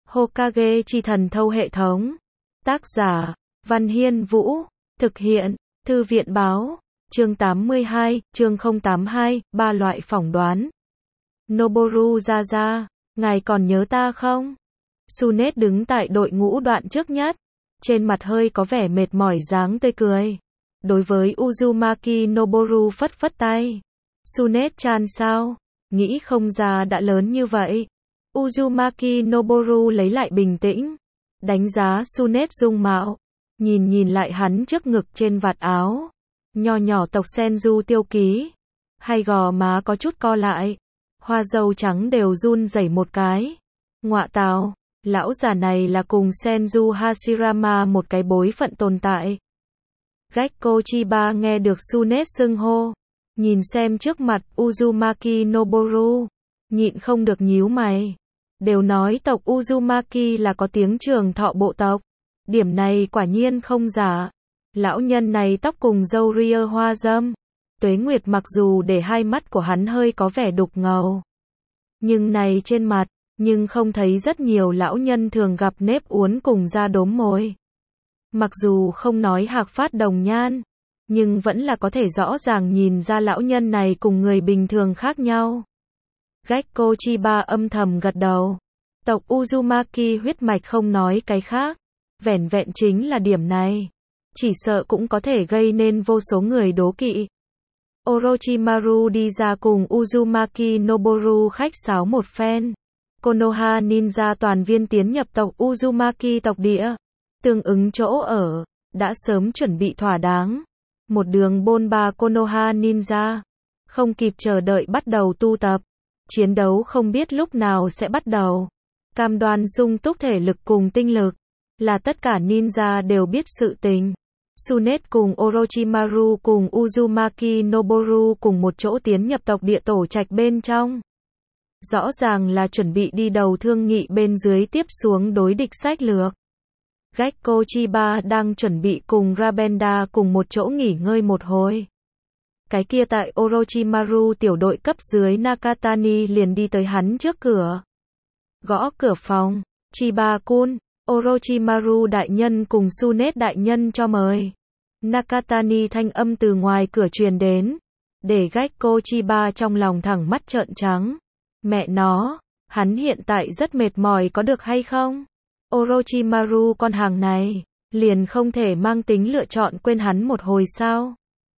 Hokage chi thần thâu hệ thống. Tác giả, Văn Hiên Vũ. Thực hiện, Thư viện báo. Chương 82, chương 082, ba loại phỏng đoán. Noboru Zaza, ngài còn nhớ ta không? Tsunade đứng tại đội ngũ đoạn trước nhất. Trên mặt hơi có vẻ mệt mỏi dáng tươi cười. Đối với Uzumaki Noboru phất phất tay. Tsunade-chan sao? Nghĩ không ra đã lớn như vậy. Uzumaki Noboru lấy lại bình tĩnh. Đánh giá Tsunade dung mạo. Nhìn lại hắn trước ngực trên vạt áo. Nho nhỏ tộc Senju tiêu ký. Hai gò má có chút co lại. Hoa râu trắng đều run rẩy một cái. Ngọa tào, lão già này là cùng Senju Hashirama một cái bối phận tồn tại. Gekko Chiba nghe được Tsunade xưng hô. Nhìn xem trước mặt Uzumaki Noboru. Nhịn không được nhíu mày. Đều nói tộc Uzumaki là có tiếng trường thọ bộ tộc. Điểm này quả nhiên không giả. Lão nhân này tóc cùng râu ria hoa râm. Tuế Nguyệt mặc dù để hai mắt của hắn hơi có vẻ đục ngầu. Nhưng này trên mặt, nhưng không thấy rất nhiều lão nhân thường gặp nếp uốn cùng da đốm môi. Mặc dù không nói hạc phát đồng nhan, nhưng vẫn là có thể rõ ràng nhìn ra lão nhân này cùng người bình thường khác nhau. Gekko Chiba âm thầm gật đầu. Tộc Uzumaki huyết mạch không nói cái khác. Vẻn vẹn chính là điểm này. Chỉ sợ cũng có thể gây nên vô số người đố kỵ. Orochimaru đi ra cùng Uzumaki Noboru khách sáo một phen. Konoha Ninja toàn viên tiến nhập tộc Uzumaki tộc địa. Tương ứng chỗ ở, đã sớm chuẩn bị thỏa đáng. Một đường bôn ba Konoha Ninja. Không kịp chờ đợi bắt đầu tu tập. Chiến đấu không biết lúc nào sẽ bắt đầu. Cam đoan sung túc thể lực cùng tinh lực. Là tất cả ninja đều biết sự tình. Tsunade cùng Orochimaru cùng Uzumaki Noboru cùng một chỗ tiến nhập tộc địa tổ trạch bên trong. Rõ ràng là chuẩn bị đi đầu thương nghị bên dưới tiếp xuống đối địch sách lược. Gekko Chiba đang chuẩn bị cùng Rabenda cùng một chỗ nghỉ ngơi một hồi. Cái kia tại Orochimaru tiểu đội cấp dưới Nakatani liền đi tới hắn trước cửa. Gõ cửa phòng. Chiba-kun, Orochimaru đại nhân cùng Tsunade đại nhân cho mời. Nakatani thanh âm từ ngoài cửa truyền đến. Để Gekko Chiba trong lòng thẳng mắt trợn trắng. Mẹ nó, hắn hiện tại rất mệt mỏi có được hay không? Orochimaru con hàng này, liền không thể mang tính lựa chọn quên hắn một hồi sao?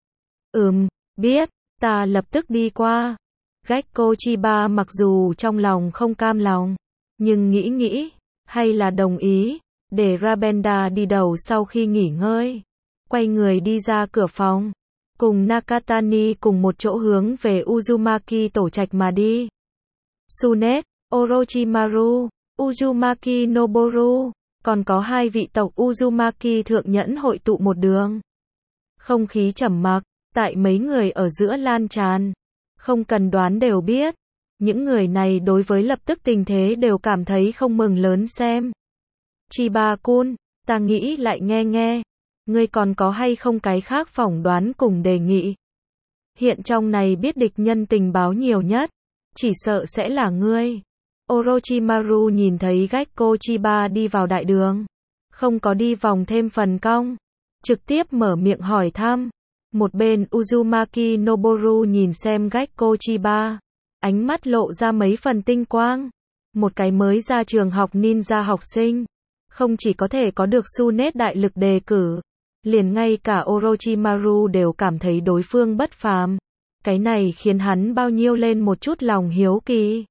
Biết, ta lập tức đi qua. Gekko Chiba mặc dù trong lòng không cam lòng, nhưng nghĩ, hay là đồng ý, để Rabenda đi đầu sau khi nghỉ ngơi. Quay người đi ra cửa phòng, cùng Nakatani cùng một chỗ hướng về Uzumaki tổ trạch mà đi. Tsunade, Orochimaru, Uzumaki Noboru, còn có hai vị tộc Uzumaki thượng nhẫn hội tụ một đường. Không khí trầm mặc, tại mấy người ở giữa lan tràn. Không cần đoán đều biết. Những người này đối với lập tức tình thế đều cảm thấy không mừng lớn xem. Chiba-kun, ta nghĩ lại nghe. Ngươi còn có hay không cái khác phỏng đoán cùng đề nghị? Hiện trong này biết địch nhân tình báo nhiều nhất. Chỉ sợ sẽ là ngươi. Orochimaru nhìn thấy Gekko Chiba đi vào đại đường. Không có đi vòng thêm phần cong. Trực tiếp mở miệng hỏi thăm. Một bên Uzumaki Noboru nhìn xem Gekko Chiba. Ánh mắt lộ ra mấy phần tinh quang. Một cái mới ra trường học ninja học sinh. Không chỉ có thể có được Tsunade đại lực đề cử. Liền ngay cả Orochimaru đều cảm thấy đối phương bất phàm. Cái này khiến hắn bao nhiêu lên một chút lòng hiếu kỳ.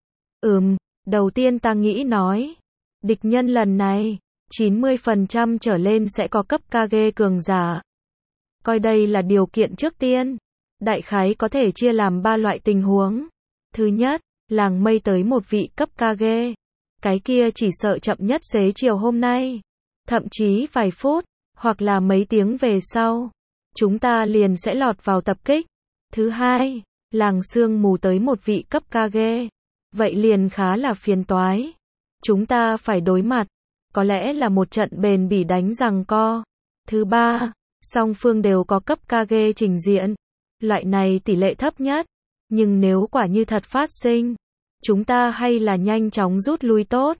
Đầu tiên ta nghĩ nói. Địch nhân lần này, 90% trở lên sẽ có cấp Kage cường giả. Coi đây là điều kiện trước tiên. Đại khái có thể chia làm 3 loại tình huống. Thứ nhất, làng mây tới một vị cấp Kage. Cái kia chỉ sợ chậm nhất xế chiều hôm nay. Thậm chí vài phút, hoặc là mấy tiếng về sau. Chúng ta liền sẽ lọt vào tập kích. Thứ hai, làng sương mù tới một vị cấp Kage. Vậy liền khá là phiền toái. Chúng ta phải đối mặt. Có lẽ là một trận bền bỉ đánh giằng co. Thứ ba, song phương đều có cấp Kage trình diện. Loại này tỷ lệ thấp nhất. Nhưng nếu quả như thật phát sinh, chúng ta hay là nhanh chóng rút lui tốt.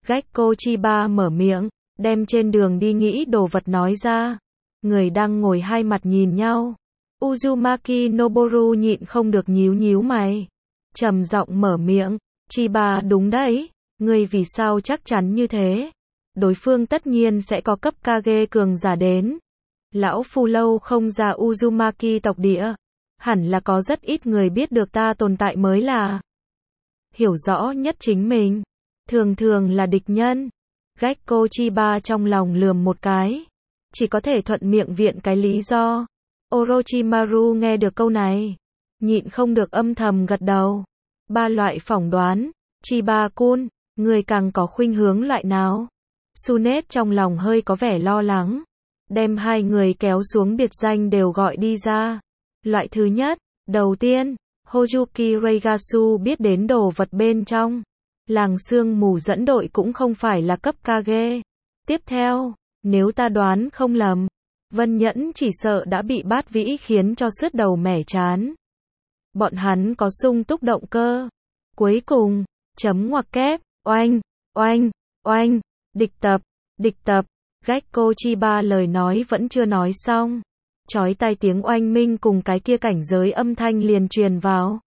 Gekko Chiba mở miệng, đem trên đường đi nghĩ đồ vật nói ra. Người đang ngồi hai mặt nhìn nhau. Uzumaki Noboru nhịn không được nhíu nhíu mày. Trầm giọng mở miệng, Chiba đúng đấy, người vì sao chắc chắn như thế? Đối phương tất nhiên sẽ có cấp Kage cường giả đến. Lão phu lâu không ra Uzumaki tộc địa. Hẳn là có rất ít người biết được ta tồn tại mới là. Hiểu rõ nhất chính mình. Thường thường là địch nhân. Gekko Chiba trong lòng lườm một cái. Chỉ có thể thuận miệng viện cái lý do. Orochimaru nghe được câu này. Nhịn không được âm thầm gật đầu. Ba loại phỏng đoán. Chiba-kun, người càng có khuynh hướng loại nào? Tsunade trong lòng hơi có vẻ lo lắng. Đem hai người kéo xuống biệt danh đều gọi đi ra. Loại thứ nhất, đầu tiên, Hojuki Reigasu biết đến đồ vật bên trong. Làng sương mù dẫn đội cũng không phải là cấp Kage. Tiếp theo, nếu ta đoán không lầm, Vân Nhẫn chỉ sợ đã bị Bát Vĩ khiến cho sứt đầu mẻ chán. Bọn hắn có sung túc động cơ. Cuối cùng, chấm ngoặc kép, oanh, oanh, oanh, địch tập, Gekko Chiba lời nói vẫn chưa nói xong. Chói tai tiếng oanh minh cùng cái kia cảnh giới âm thanh liền truyền vào.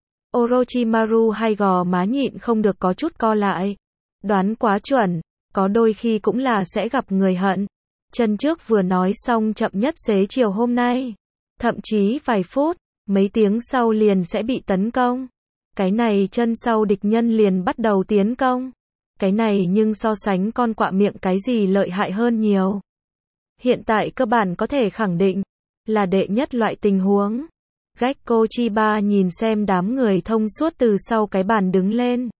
Orochimaru hai gò má nhịn không được có chút co lại. Đoán quá chuẩn, có đôi khi cũng là sẽ gặp người hận. Chân trước vừa nói xong chậm nhất xế chiều hôm nay. Thậm chí vài phút, mấy tiếng sau liền sẽ bị tấn công. Cái này chân sau địch nhân liền bắt đầu tiến công. Cái này nhưng so sánh con quạ miệng cái gì lợi hại hơn nhiều. Hiện tại cơ bản có thể khẳng định là đệ nhất loại tình huống. Gekko Chiba nhìn xem đám người thông suốt từ sau cái bàn đứng lên.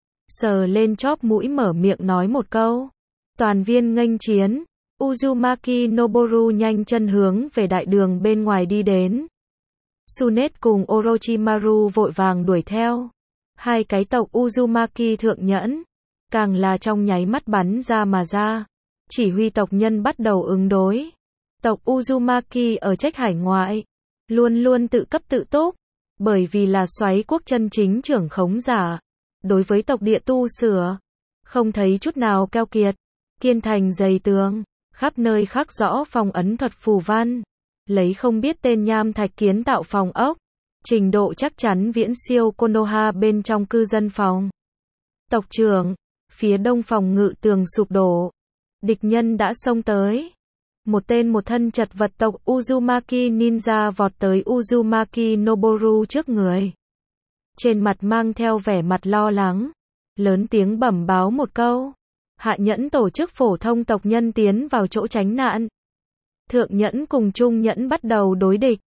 Sờ lên chóp mũi mở miệng nói một câu. Toàn viên nghênh chiến. Uzumaki Noboru nhanh chân hướng về đại đường bên ngoài đi đến. Tsunade cùng Orochimaru vội vàng đuổi theo. Hai cái tộc Uzumaki thượng nhẫn, càng là trong nháy mắt bắn ra mà ra. Chỉ huy tộc nhân bắt đầu ứng đối. Tộc Uzumaki ở trách hải ngoại, luôn luôn tự cấp tự túc, bởi vì là xoáy quốc chân chính trưởng khống giả. Đối với tộc địa tu sửa, không thấy chút nào keo kiệt, kiên thành dày tường, khắp nơi khắc rõ phong ấn thuật phù văn, lấy không biết tên nham thạch kiến tạo phòng ốc, trình độ chắc chắn viễn siêu Konoha bên trong cư dân phòng. Tộc trưởng, phía đông phòng ngự tường sụp đổ, địch nhân đã xông tới. Một tên một thân chật vật tộc Uzumaki ninja vọt tới Uzumaki Noboru trước người. Trên mặt mang theo vẻ mặt lo lắng, lớn tiếng bẩm báo một câu. Hạ nhẫn tổ chức phổ thông tộc nhân tiến vào chỗ tránh nạn. Thượng nhẫn cùng trung nhẫn bắt đầu đối địch.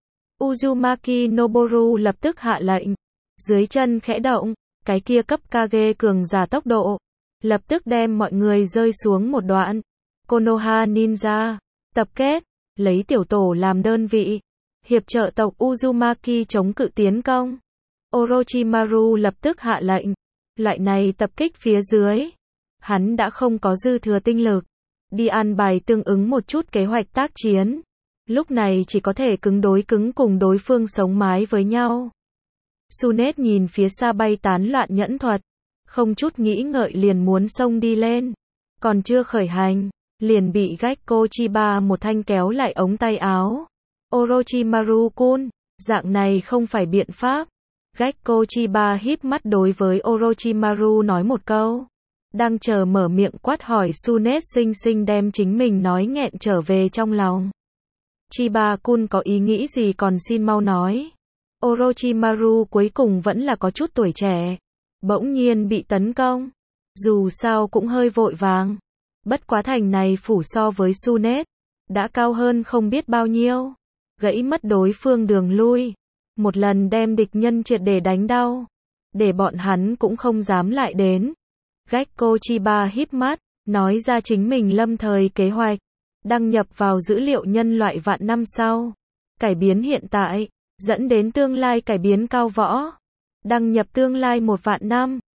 Uzumaki Noboru lập tức hạ lệnh. Dưới chân khẽ động, cái kia cấp Kage cường giả tốc độ, lập tức đem mọi người rơi xuống một đoạn. Konoha ninja, tập kết, lấy tiểu tổ làm đơn vị, hiệp trợ tộc Uzumaki chống cự tiến công. Orochimaru lập tức hạ lệnh. Loại này tập kích phía dưới, hắn đã không có dư thừa tinh lực đi an bài tương ứng một chút kế hoạch tác chiến. Lúc này chỉ có thể cứng đối cứng cùng đối phương sống mái với nhau. Tsunade nhìn phía xa bay tán loạn nhẫn thuật, không chút nghĩ ngợi liền muốn xông đi lên. Còn chưa khởi hành, liền bị Gekko Chiba một thanh kéo lại ống tay áo. Orochimaru-kun, dạng này không phải biện pháp. Gekko Chiba híp mắt đối với Orochimaru nói một câu. Đang chờ mở miệng quát hỏi Tsunade xinh xinh đem chính mình nói nghẹn trở về trong lòng. Chiba-kun có ý nghĩ gì còn xin mau nói. Orochimaru cuối cùng vẫn là có chút tuổi trẻ. Bỗng nhiên bị tấn công. Dù sao cũng hơi vội vàng. Bất quá thành này phủ so với Tsunade đã cao hơn không biết bao nhiêu. Gãy mất đối phương đường lui. Một lần đem địch nhân triệt để đánh đau. Để bọn hắn cũng không dám lại đến. Gekko Chiba híp mắt, nói ra chính mình lâm thời kế hoạch. Đăng nhập vào dữ liệu nhân loại vạn năm sau. Cải biến hiện tại, dẫn đến tương lai cải biến cao võ. Đăng nhập tương lai 1 vạn năm.